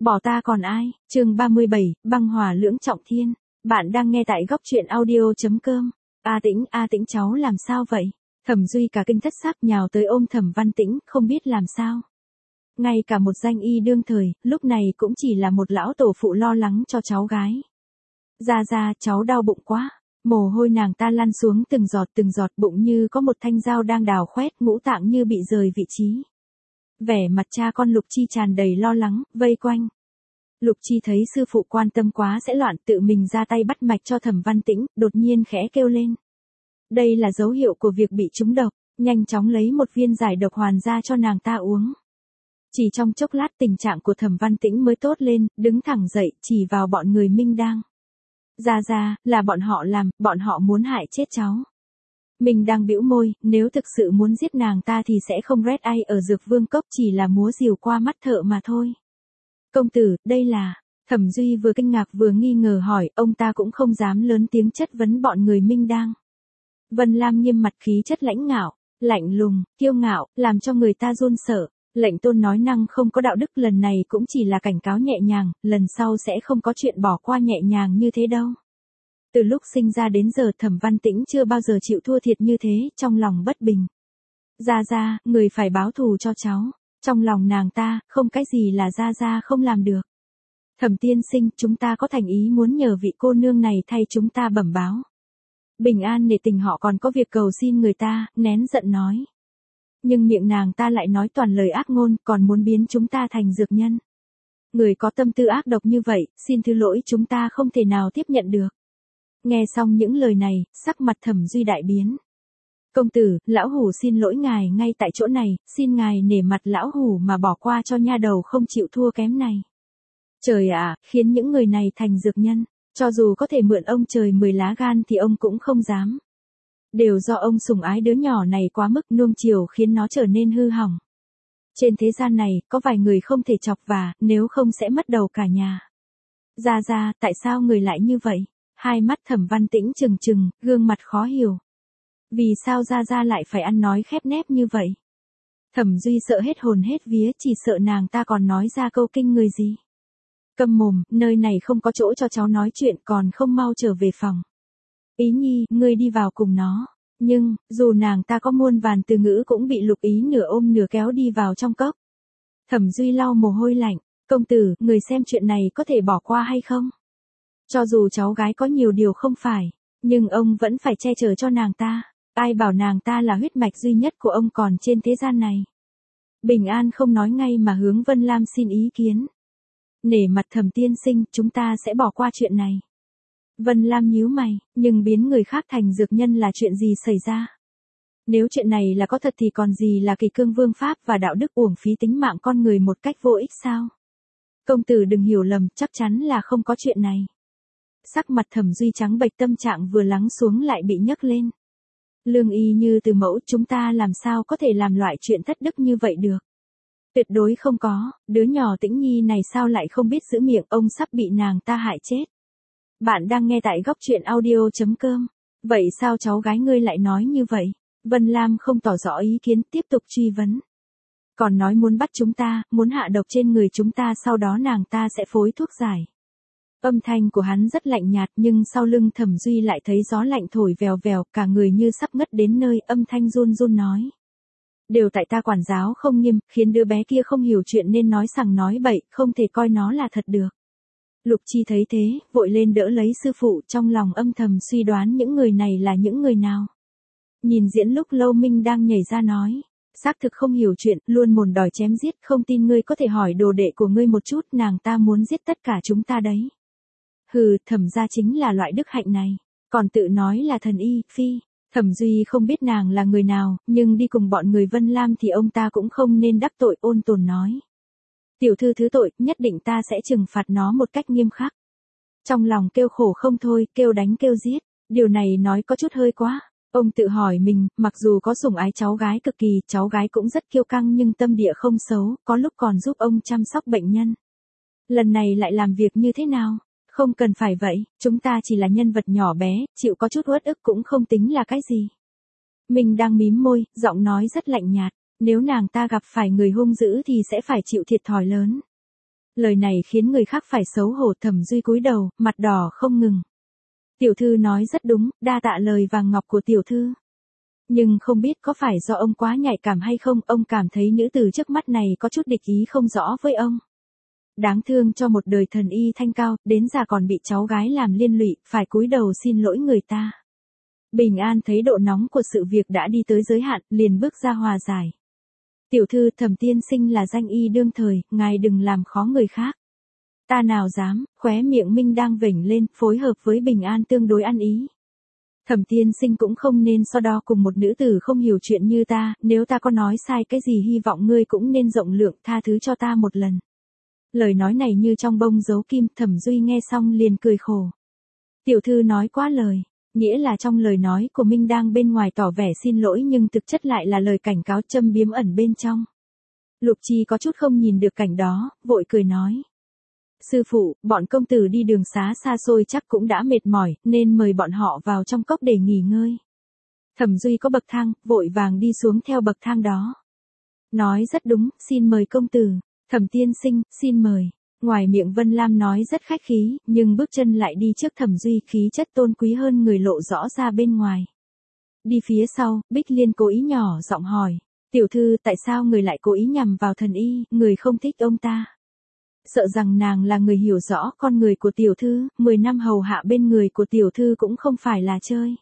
Bỏ ta còn ai, chương 37, băng hỏa lưỡng trọng thiên. Bạn đang nghe tại góc truyện audio.com. A Tĩnh cháu làm sao vậy? Thẩm Duy cả kinh thất sắc nhào tới ôm Thẩm Văn Tĩnh, không biết làm sao. Ngay cả một danh y đương thời, lúc này cũng chỉ là một lão tổ phụ lo lắng cho cháu gái. Ra, cháu đau bụng quá. Mồ hôi nàng ta lăn xuống từng giọt bụng như có một thanh dao đang đào khoét, ngũ tạng như bị rời vị trí. Vẻ mặt cha con Lục Chi tràn đầy lo lắng, vây quanh. Lục Chi thấy sư phụ quan tâm quá sẽ loạn, tự mình ra tay bắt mạch cho Thẩm Văn Tĩnh, đột nhiên khẽ kêu lên. Đây là dấu hiệu của việc bị trúng độc, nhanh chóng lấy một viên giải độc hoàn ra cho nàng ta uống. Chỉ trong chốc lát tình trạng của Thẩm Văn Tĩnh mới tốt lên, đứng thẳng dậy, chỉ vào bọn người Minh Đang. Ra, là bọn họ làm, bọn họ muốn hại chết cháu. Mình đang bĩu môi, nếu thực sự muốn giết nàng ta thì sẽ không rét ai ở Dược Vương Cốc, chỉ là múa rìu qua mắt thợ mà thôi. Công tử, đây là... Thẩm Duy vừa kinh ngạc vừa nghi ngờ hỏi, ông ta cũng không dám lớn tiếng chất vấn bọn người Minh Đang. Vân Lam nghiêm mặt, khí chất lãnh ngạo, lạnh lùng, kiêu ngạo, làm cho người ta run sợ. Lệnh Tôn nói năng không có đạo đức, lần này cũng chỉ là cảnh cáo nhẹ nhàng, lần sau sẽ không có chuyện bỏ qua nhẹ nhàng như thế đâu. Từ lúc sinh ra đến giờ Thẩm Văn Tĩnh chưa bao giờ chịu thua thiệt như thế, trong lòng bất bình. Ra, người phải báo thù cho cháu. Trong lòng nàng ta, không cái gì là ra không làm được. Thẩm tiên sinh, chúng ta có thành ý muốn nhờ vị cô nương này thay chúng ta bẩm báo. Bình an nể tình họ còn có việc cầu xin người ta, nén giận nói. Nhưng miệng nàng ta lại nói toàn lời ác ngôn, còn muốn biến chúng ta thành dược nhân. Người có tâm tư ác độc như vậy, xin thứ lỗi, chúng ta không thể nào tiếp nhận được. Nghe xong những lời này, sắc mặt Thẩm Duy đại biến. Công tử, lão hủ xin lỗi ngài ngay tại chỗ này, xin ngài nể mặt lão hủ mà bỏ qua cho nha đầu không chịu thua kém này. Trời ạ, khiến những người này thành dược nhân, cho dù có thể mượn ông trời 10 lá gan thì ông cũng không dám. Đều do ông sủng ái đứa nhỏ này quá mức, nuông chiều khiến nó trở nên hư hỏng. Trên thế gian này, có vài người không thể chọc vào, nếu không sẽ mất đầu cả nhà. Ra, tại sao người lại như vậy? Hai mắt Thẩm Văn Tĩnh trừng, gương mặt khó hiểu. Vì sao ra lại phải ăn nói khép nép như vậy? Thẩm Duy sợ hết hồn hết vía, chỉ sợ nàng ta còn nói ra câu kinh người gì. Câm mồm, nơi này không có chỗ cho cháu nói chuyện, còn không mau trở về phòng. Ý Nhi, ngươi đi vào cùng nó. Nhưng, dù nàng ta có muôn vàn từ ngữ cũng bị Lục Ý nửa ôm nửa kéo đi vào trong cốc. Thẩm Duy lau mồ hôi lạnh, công tử, người xem chuyện này có thể bỏ qua hay không? Cho dù cháu gái có nhiều điều không phải, nhưng ông vẫn phải che chở cho nàng ta. Ai bảo nàng ta là huyết mạch duy nhất của ông còn trên thế gian này. Bình an không nói ngay mà hướng Vân Lam xin ý kiến. Nể mặt Thẩm tiên sinh, chúng ta sẽ bỏ qua chuyện này. Vân Lam nhíu mày, nhưng biến người khác thành dược nhân là chuyện gì xảy ra? Nếu chuyện này là có thật thì còn gì là kỳ cương vương pháp và đạo đức, uổng phí tính mạng con người một cách vô ích sao? Công tử đừng hiểu lầm, chắc chắn là không có chuyện này. Sắc mặt Thẩm Duy trắng bệch, tâm trạng vừa lắng xuống lại bị nhấc lên. Lương y như từ mẫu, chúng ta làm sao có thể làm loại chuyện thất đức như vậy được? Tuyệt đối không có, đứa nhỏ Tĩnh Nhi này sao lại không biết giữ miệng, ông sắp bị nàng ta hại chết. Bạn đang nghe tại góc truyện audio.com. Vậy sao cháu gái ngươi lại nói như vậy? Vân Lam không tỏ rõ ý kiến, tiếp tục truy vấn. Còn nói muốn bắt chúng ta, muốn hạ độc trên người chúng ta, sau đó nàng ta sẽ phối thuốc giải. Âm thanh của hắn rất lạnh nhạt, nhưng sau lưng Thẩm Duy lại thấy gió lạnh thổi vèo vèo, cả người như sắp ngất đến nơi, âm thanh run nói. Đều tại ta quản giáo không nghiêm, khiến đứa bé kia không hiểu chuyện nên nói sằng nói bậy, không thể coi nó là thật được. Lục Chi thấy thế, vội lên đỡ lấy sư phụ, trong lòng âm thầm suy đoán những người này là những người nào. Nhìn diễn lúc lâu, Minh đang nhảy ra nói. Xác thực không hiểu chuyện, luôn mồm đòi chém giết, không tin ngươi có thể hỏi đồ đệ của ngươi một chút, nàng ta muốn giết tất cả chúng ta đấy. Hừ, Thẩm gia chính là loại đức hạnh này, còn tự nói là thần y, phi. Thẩm Duy không biết nàng là người nào, nhưng đi cùng bọn người Vân Lam thì ông ta cũng không nên đắc tội, ôn tồn nói. Tiểu thư thứ tội, nhất định ta sẽ trừng phạt nó một cách nghiêm khắc. Trong lòng kêu khổ không thôi, kêu đánh kêu giết, điều này nói có chút hơi quá. Ông tự hỏi mình, mặc dù có sủng ái cháu gái cực kỳ, cháu gái cũng rất kiêu căng nhưng tâm địa không xấu, có lúc còn giúp ông chăm sóc bệnh nhân. Lần này lại làm việc như thế nào? Không cần phải vậy, chúng ta chỉ là nhân vật nhỏ bé, chịu có chút uất ức cũng không tính là cái gì. Mình đang mím môi, giọng nói rất lạnh nhạt, nếu nàng ta gặp phải người hung dữ thì sẽ phải chịu thiệt thòi lớn. Lời này khiến người khác phải xấu hổ. Thẩm Duy cúi đầu, mặt đỏ không ngừng. Tiểu thư nói rất đúng, đa tạ lời vàng ngọc của tiểu thư. Nhưng không biết có phải do ông quá nhạy cảm hay không, ông cảm thấy nữ tử trước mắt này có chút địch ý không rõ với ông. Đáng thương cho một đời thần y thanh cao, đến già còn bị cháu gái làm liên lụy, phải cúi đầu xin lỗi người ta. Bình An thấy độ nóng của sự việc đã đi tới giới hạn, liền bước ra hòa giải. Tiểu thư, Thẩm tiên sinh là danh y đương thời, ngài đừng làm khó người khác. Ta nào dám, khóe miệng Minh đang vểnh lên, phối hợp với Bình An tương đối ăn ý. Thẩm tiên sinh cũng không nên so đo cùng một nữ tử không hiểu chuyện như ta, nếu ta có nói sai cái gì hy vọng ngươi cũng nên rộng lượng tha thứ cho ta một lần. Lời nói này như trong bông giấu kim. Thẩm Duy nghe xong liền cười khổ. Tiểu thư nói quá lời, nghĩa là trong lời nói của Minh đang bên ngoài tỏ vẻ xin lỗi nhưng thực chất lại là lời cảnh cáo châm biếm ẩn bên trong. Lục Chi có chút không nhìn được cảnh đó, vội cười nói. Sư phụ, bọn công tử đi đường xá xa xôi chắc cũng đã mệt mỏi, nên mời bọn họ vào trong cốc để nghỉ ngơi. Thẩm Duy có bậc thang, vội vàng đi xuống theo bậc thang đó. Nói rất đúng, xin mời công tử. Thẩm tiên sinh, xin mời. Ngoài miệng Vân Lam nói rất khách khí, nhưng bước chân lại đi trước Thẩm Duy, khí chất tôn quý hơn người lộ rõ ra bên ngoài. Đi phía sau, Bích Liên cố ý nhỏ giọng hỏi. Tiểu thư, tại sao người lại cố ý nhằm vào thần y, người không thích ông ta? Sợ rằng nàng là người hiểu rõ con người của tiểu thư, 10 năm hầu hạ bên người của tiểu thư cũng không phải là chơi.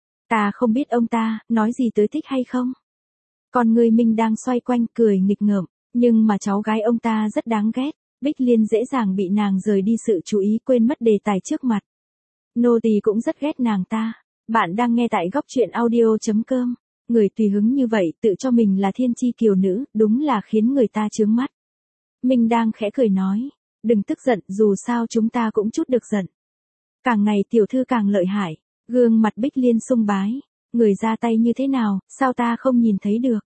Ta không biết ông ta, nói gì tới thích hay không? Con người Minh đang xoay quanh cười nghịch ngợm, nhưng mà cháu gái ông ta rất đáng ghét. Bích Liên dễ dàng bị nàng rời đi sự chú ý, quên mất đề tài trước mặt. Nô tỳ cũng rất ghét nàng ta. Bạn đang nghe tại góc truyện audio.com. Người tùy hứng như vậy tự cho mình là thiên chi kiều nữ, đúng là khiến người ta chướng mắt. Minh đang khẽ cười nói. Đừng tức giận, dù sao chúng ta cũng chút được giận. Càng ngày tiểu thư càng lợi hại. Gương mặt Bích Liên sung bái. Người ra tay như thế nào, sao ta không nhìn thấy được?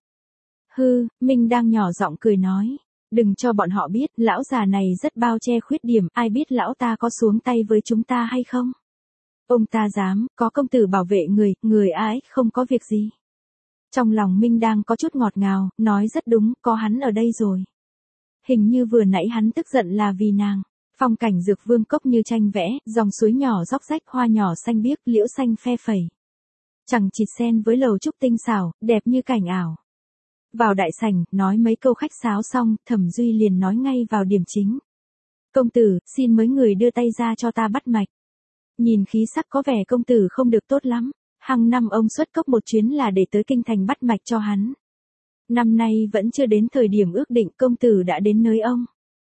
Hư, Minh đang nhỏ giọng cười nói. Đừng cho bọn họ biết, lão già này rất bao che khuyết điểm, ai biết lão ta có xuống tay với chúng ta hay không? Ông ta dám, có công tử bảo vệ người ái, không có việc gì. Trong lòng Minh đang có chút ngọt ngào, nói rất đúng, có hắn ở đây rồi. Hình như vừa nãy hắn tức giận là vì nàng. Phong cảnh dược vương cốc như tranh vẽ, dòng suối nhỏ róc rách, hoa nhỏ xanh biếc, liễu xanh phe phẩy. Chẳng chịt sen với lầu trúc tinh xảo, đẹp như cảnh ảo. Vào đại sảnh, nói mấy câu khách sáo xong, Thẩm Duy liền nói ngay vào điểm chính. Công tử, xin mấy người đưa tay ra cho ta bắt mạch. Nhìn khí sắc có vẻ công tử không được tốt lắm. Hàng năm ông xuất cốc một chuyến là để tới kinh thành bắt mạch cho hắn. Năm nay vẫn chưa đến thời điểm ước định, công tử đã đến nơi ông.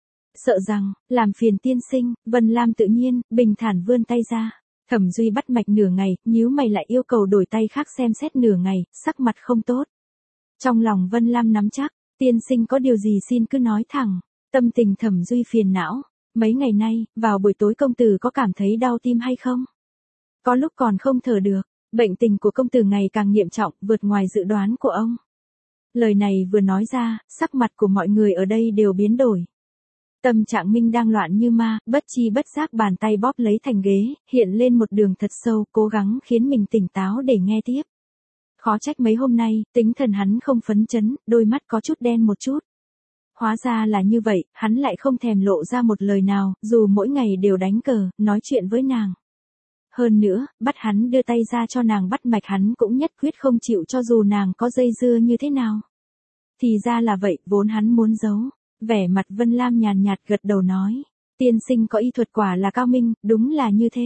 Sợ rằng, làm phiền tiên sinh, Vân Lam tự nhiên, bình thản vươn tay ra. Thẩm Duy bắt mạch nửa ngày, nhíu mày lại yêu cầu đổi tay khác xem xét nửa ngày, sắc mặt không tốt. Trong lòng Vân Lam nắm chắc, tiên sinh có điều gì xin cứ nói thẳng. Tâm tình Thẩm Duy phiền não. Mấy ngày nay, vào buổi tối công tử có cảm thấy đau tim hay không? Có lúc còn không thở được. Bệnh tình của công tử ngày càng nghiêm trọng, vượt ngoài dự đoán của ông. Lời này vừa nói ra, sắc mặt của mọi người ở đây đều biến đổi. Tâm trạng Minh đang loạn như ma, bất chi bất giác bàn tay bóp lấy thành ghế, hiện lên một đường thật sâu, cố gắng khiến mình tỉnh táo để nghe tiếp. Khó trách mấy hôm nay, tính thần hắn không phấn chấn, đôi mắt có chút đen một chút. Hóa ra là như vậy, hắn lại không thèm lộ ra một lời nào, dù mỗi ngày đều đánh cờ, nói chuyện với nàng. Hơn nữa, bắt hắn đưa tay ra cho nàng bắt mạch hắn cũng nhất quyết không chịu cho dù nàng có dây dưa như thế nào. Thì ra là vậy, vốn hắn muốn giấu. Vẻ mặt Vân Lam nhàn nhạt gật đầu nói. Tiên sinh có y thuật quả là cao minh, đúng là như thế.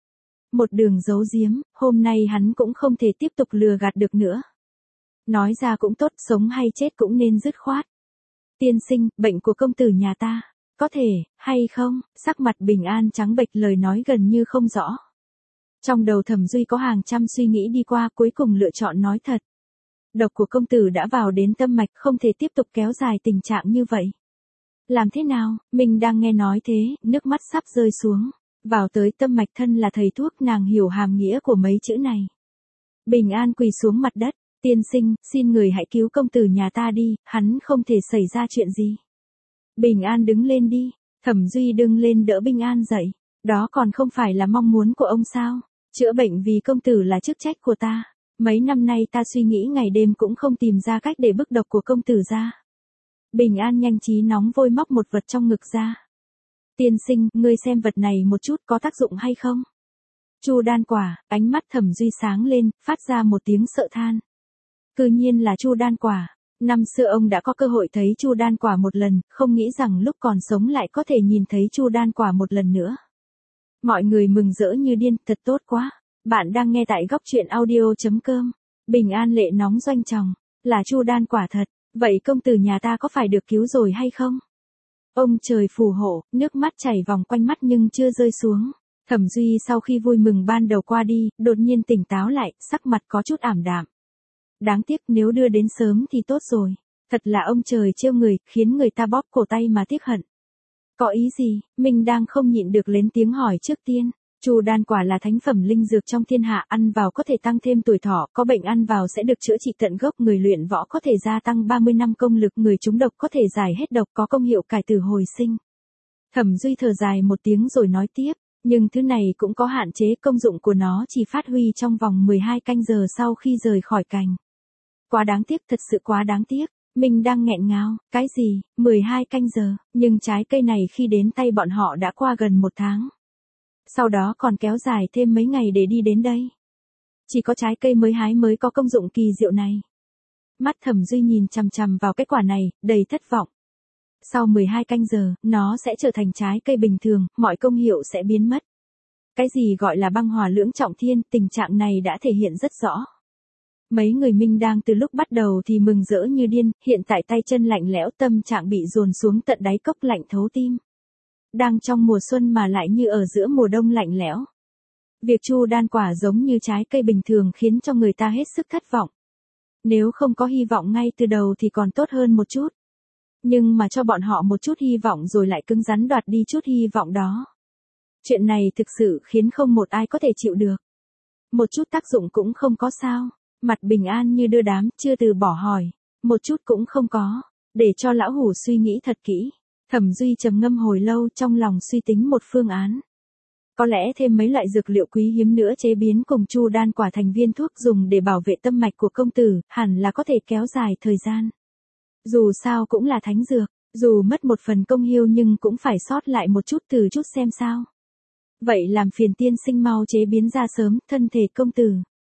Một đường giấu giếm, hôm nay hắn cũng không thể tiếp tục lừa gạt được nữa. Nói ra cũng tốt, sống hay chết cũng nên dứt khoát. Tiên sinh, bệnh của công tử nhà ta, có thể, hay không? Sắc mặt Bình An trắng bệch, lời nói gần như không rõ. Trong đầu Thẩm Duy có hàng trăm suy nghĩ đi qua, cuối cùng lựa chọn nói thật. Độc của công tử đã vào đến tâm mạch, không thể tiếp tục kéo dài tình trạng như vậy. Làm thế nào? Mình đang nghe nói thế, nước mắt sắp rơi xuống. Vào tới tâm mạch, thân là thầy thuốc, nàng hiểu hàm nghĩa của mấy chữ này. Bình An quỳ xuống mặt đất. Tiên sinh, xin người hãy cứu công tử nhà ta đi, hắn không thể xảy ra chuyện gì. Bình An đứng lên đi. Thẩm Duy đứng lên đỡ Bình An dậy. Đó còn không phải là mong muốn của ông sao? Chữa bệnh vì công tử là chức trách của ta. Mấy năm nay ta suy nghĩ ngày đêm cũng không tìm ra cách để bức độc của công tử ra. Bình An nhanh trí nóng vôi móc một vật trong ngực ra. Tiên sinh, ngươi xem vật này một chút có tác dụng hay không? Chu đan quả, ánh mắt Thẩm Duy sáng lên, phát ra một tiếng sợ than. Cư nhiên là chu đan quả. Năm xưa ông đã có cơ hội thấy chu đan quả một lần, không nghĩ rằng lúc còn sống lại có thể nhìn thấy chu đan quả một lần nữa. Mọi người mừng rỡ như điên, thật tốt quá. Bạn đang nghe tại góc truyện audio.com. Bình an lệ nóng doanh tròng, là chu đan quả thật, vậy công tử nhà ta có phải được cứu rồi hay không? Ông trời phù hộ, nước mắt chảy vòng quanh mắt nhưng chưa rơi xuống. Thẩm Duy sau khi vui mừng ban đầu qua đi, đột nhiên tỉnh táo lại, sắc mặt có chút ảm đạm. Đáng tiếc nếu đưa đến sớm thì tốt rồi. Thật là ông trời trêu người, khiến người ta bóp cổ tay mà tiếc hận. Có ý gì? Mình đang không nhịn được lên tiếng hỏi trước tiên. Chu đan quả là thánh phẩm linh dược trong thiên hạ, ăn vào có thể tăng thêm tuổi thọ, có bệnh ăn vào sẽ được chữa trị tận gốc, người luyện võ có thể gia tăng 30 năm công lực, người trúng độc có thể giải hết độc, có công hiệu cải tử hồi sinh. Thẩm Duy thở dài một tiếng rồi nói tiếp, nhưng thứ này cũng có hạn chế, công dụng của nó chỉ phát huy trong vòng 12 canh giờ sau khi rời khỏi cành. Quá đáng tiếc, thật sự quá đáng tiếc. Mình đang nghẹn ngào, cái gì, 12 canh giờ, nhưng trái cây này khi đến tay bọn họ đã qua gần 1 tháng. Sau đó còn kéo dài thêm mấy ngày để đi đến đây. Chỉ có trái cây mới hái mới có công dụng kỳ diệu này. Mắt Thẩm Duy nhìn chằm chằm vào kết quả này, đầy thất vọng. Sau 12 canh giờ, nó sẽ trở thành trái cây bình thường, mọi công hiệu sẽ biến mất. Cái gì gọi là băng hỏa lưỡng trọng thiên, tình trạng này đã thể hiện rất rõ. Mấy người Minh đang từ lúc bắt đầu thì mừng rỡ như điên, hiện tại tay chân lạnh lẽo, tâm trạng bị dồn xuống tận đáy cốc, lạnh thấu tim. Đang trong mùa xuân mà lại như ở giữa mùa đông lạnh lẽo. Việc chu đan quả giống như trái cây bình thường khiến cho người ta hết sức thất vọng. Nếu không có hy vọng ngay từ đầu thì còn tốt hơn một chút. Nhưng mà cho bọn họ một chút hy vọng rồi lại cứng rắn đoạt đi chút hy vọng đó. Chuyện này thực sự khiến không một ai có thể chịu được. Một chút tác dụng cũng không có sao. Mặt Bình An như đưa đám, chưa từ bỏ hỏi. Một chút cũng không có. Để cho lão hủ suy nghĩ thật kỹ. Thẩm Duy trầm ngâm hồi lâu, trong lòng suy tính một phương án. Có lẽ thêm mấy loại dược liệu quý hiếm nữa chế biến cùng chu đan quả thành viên thuốc dùng để bảo vệ tâm mạch của công tử, hẳn là có thể kéo dài thời gian. Dù sao cũng là thánh dược, dù mất một phần công hiệu nhưng cũng phải sót lại một chút từ chút xem sao. Vậy làm phiền tiên sinh mau chế biến ra sớm, thân thể công tử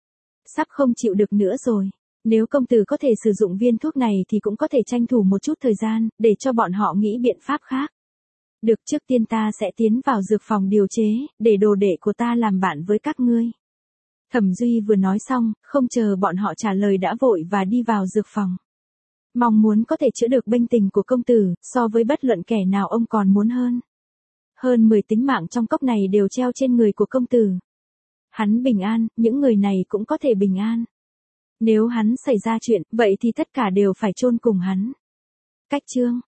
sắp không chịu được nữa rồi. Nếu công tử có thể sử dụng viên thuốc này thì cũng có thể tranh thủ một chút thời gian, để cho bọn họ nghĩ biện pháp khác. Được, trước tiên ta sẽ tiến vào dược phòng điều chế, để đồ đệ của ta làm bạn với các ngươi. Thẩm Duy vừa nói xong, không chờ bọn họ trả lời đã vội và đi vào dược phòng. Mong muốn có thể chữa được bệnh tình của công tử, so với bất luận kẻ nào ông còn muốn hơn. Hơn 10 tính mạng trong cốc này đều treo trên người của công tử. Hắn bình an, những người này cũng có thể bình an. Nếu hắn xảy ra chuyện, vậy thì tất cả đều phải chôn cùng hắn. Cách chương